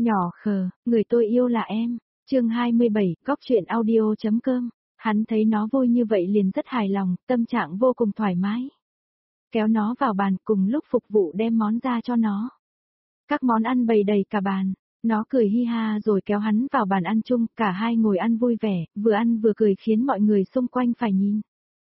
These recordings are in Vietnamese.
Nhỏ khờ, người tôi yêu là em. Chương 27, góc truyện audio.com. Hắn thấy nó vui như vậy liền rất hài lòng, tâm trạng vô cùng thoải mái. Kéo nó vào bàn cùng lúc phục vụ đem món ra cho nó. Các món ăn bày đầy cả bàn. Nó cười hi ha rồi kéo hắn vào bàn ăn chung, cả hai ngồi ăn vui vẻ, vừa ăn vừa cười khiến mọi người xung quanh phải nhìn.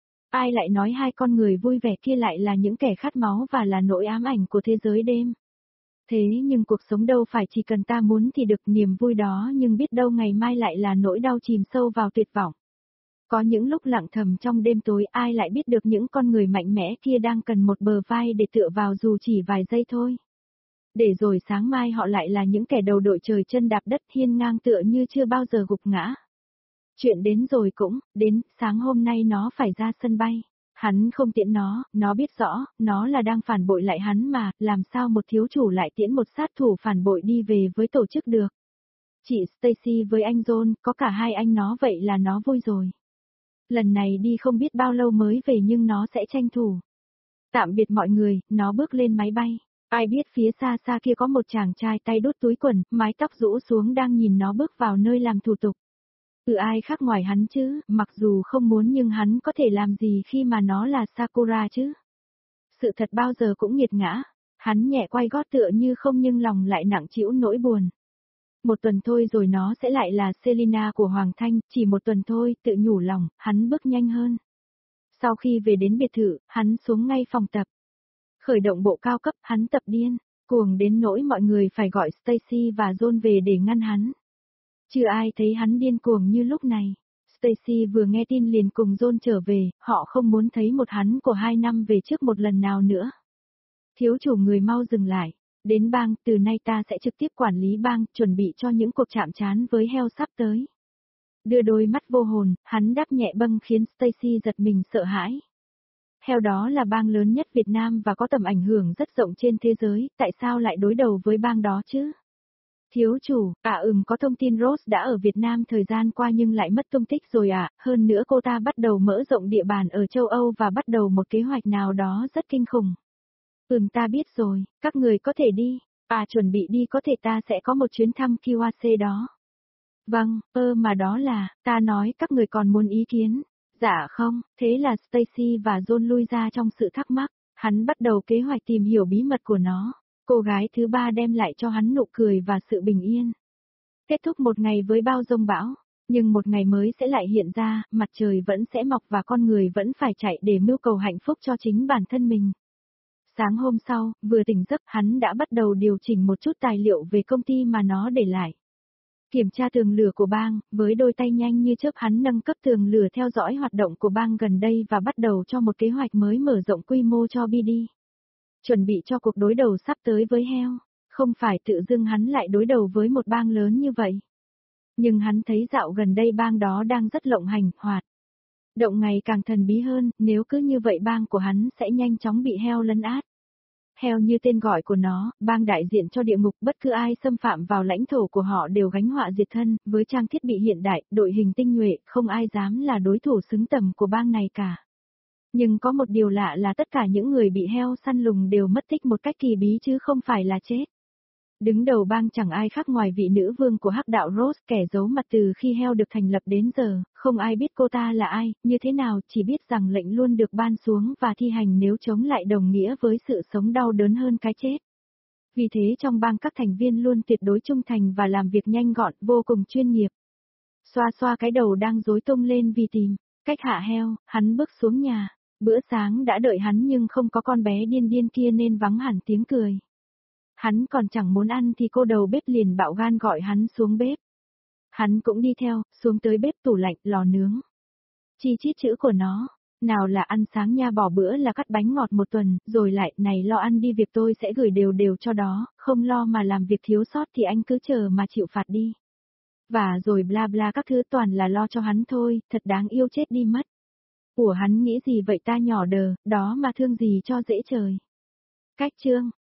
Ai lại nói hai con người vui vẻ kia lại là những kẻ khát máu và là nỗi ám ảnh của thế giới đêm. Thế nhưng cuộc sống đâu phải chỉ cần ta muốn thì được, niềm vui đó nhưng biết đâu ngày mai lại là nỗi đau chìm sâu vào tuyệt vọng. Có những lúc lặng thầm trong đêm tối ai lại biết được những con người mạnh mẽ kia đang cần một bờ vai để tựa vào dù chỉ vài giây thôi. Để rồi sáng mai họ lại là những kẻ đầu đội trời chân đạp đất hiên ngang tựa như chưa bao giờ gục ngã. Chuyện đến rồi cũng, đến, sáng hôm nay nó phải ra sân bay. Hắn không tiễn nó biết rõ, nó là đang phản bội lại hắn mà, làm sao một thiếu chủ lại tiễn một sát thủ phản bội đi về với tổ chức được. Chị Stacy với anh John, có cả hai anh nó vậy là nó vui rồi. Lần này đi không biết bao lâu mới về nhưng nó sẽ tranh thủ. Tạm biệt mọi người, nó bước lên máy bay. Ai biết phía xa xa kia có một chàng trai tay đút túi quần, mái tóc rũ xuống đang nhìn nó bước vào nơi làm thủ tục. Ai khác ngoài hắn chứ, mặc dù không muốn nhưng hắn có thể làm gì khi mà nó là Sakura chứ. Sự thật bao giờ cũng nghiệt ngã, hắn nhẹ quay gót tựa như không nhưng lòng lại nặng trĩu nỗi buồn. Một tuần thôi rồi nó sẽ lại là Selina của Hoàng Thanh, chỉ một tuần thôi, tự nhủ lòng, hắn bước nhanh hơn. Sau khi về đến biệt thự, hắn xuống ngay phòng tập. Khởi động bộ cao cấp, hắn tập điên, cuồng đến nỗi mọi người phải gọi Stacy và John về để ngăn hắn. Chưa ai thấy hắn điên cuồng như lúc này. Stacy vừa nghe tin liền cùng John trở về, họ không muốn thấy một hắn của 2 năm về trước một lần nào nữa. Thiếu chủ người mau dừng lại. Đến bang, từ nay ta sẽ trực tiếp quản lý bang, chuẩn bị cho những cuộc chạm trán với heo sắp tới. Đưa đôi mắt vô hồn, hắn đáp nhẹ bâng khiến Stacy giật mình sợ hãi. Heo đó là bang lớn nhất Việt Nam và có tầm ảnh hưởng rất rộng trên thế giới, tại sao lại đối đầu với bang đó chứ? Thiếu chủ, có thông tin Rose đã ở Việt Nam thời gian qua nhưng lại mất tung tích rồi hơn nữa cô ta bắt đầu mở rộng địa bàn ở châu Âu và bắt đầu một kế hoạch nào đó rất kinh khủng. Ta biết rồi, các người có thể đi, chuẩn bị đi có thể ta sẽ có một chuyến thăm QAC đó. Vâng, mà đó là, ta nói các người còn muốn ý kiến. Dạ không, thế là Stacy và John lui ra trong sự thắc mắc, hắn bắt đầu kế hoạch tìm hiểu bí mật của nó. Cô gái thứ ba đem lại cho hắn nụ cười và sự bình yên. Kết thúc một ngày với bao giông bão, nhưng một ngày mới sẽ lại hiện ra, mặt trời vẫn sẽ mọc và con người vẫn phải chạy để mưu cầu hạnh phúc cho chính bản thân mình. Sáng hôm sau, vừa tỉnh giấc hắn đã bắt đầu điều chỉnh một chút tài liệu về công ty mà nó để lại. Kiểm tra tường lửa của bang, với đôi tay nhanh như chớp hắn nâng cấp tường lửa theo dõi hoạt động của bang gần đây và bắt đầu cho một kế hoạch mới mở rộng quy mô cho BD. Chuẩn bị cho cuộc đối đầu sắp tới với heo, không phải tự dưng hắn lại đối đầu với một bang lớn như vậy. Nhưng hắn thấy dạo gần đây bang đó đang rất lộng hành, hoạt động ngày càng thần bí hơn, nếu cứ như vậy bang của hắn sẽ nhanh chóng bị heo lấn át. Heo như tên gọi của nó, bang đại diện cho địa ngục, bất cứ ai xâm phạm vào lãnh thổ của họ đều gánh họa diệt thân, với trang thiết bị hiện đại, đội hình tinh nhuệ, không ai dám là đối thủ xứng tầm của bang này cả. Nhưng có một điều lạ là tất cả những người bị heo săn lùng đều mất tích một cách kỳ bí chứ không phải là chết. Đứng đầu bang chẳng ai khác ngoài vị nữ vương của hắc đạo Rose, kẻ giấu mặt từ khi heo được thành lập đến giờ, không ai biết cô ta là ai, như thế nào, chỉ biết rằng lệnh luôn được ban xuống và thi hành nếu chống lại đồng nghĩa với sự sống đau đớn hơn cái chết. Vì thế trong bang các thành viên luôn tuyệt đối trung thành và làm việc nhanh gọn, vô cùng chuyên nghiệp. Xoa xoa cái đầu đang rối tung lên vì tìm cách hạ heo, hắn bước xuống nhà. Bữa sáng đã đợi hắn nhưng không có con bé điên điên kia nên vắng hẳn tiếng cười. Hắn còn chẳng muốn ăn thì cô đầu bếp liền bạo gan gọi hắn xuống bếp. Hắn cũng đi theo, xuống tới bếp tủ lạnh, lò nướng. Chi chít chữ của nó, nào là ăn sáng nha, bỏ bữa là cắt bánh ngọt một tuần, rồi lại, này lo ăn đi, việc tôi sẽ gửi đều đều cho đó, không lo mà làm việc thiếu sót thì anh cứ chờ mà chịu phạt đi. Và rồi bla bla các thứ toàn là lo cho hắn thôi, thật đáng yêu chết đi mất. Ủa hắn nghĩ gì vậy ta, nhỏ đờ, đó mà thương gì cho dễ trời. Cách chương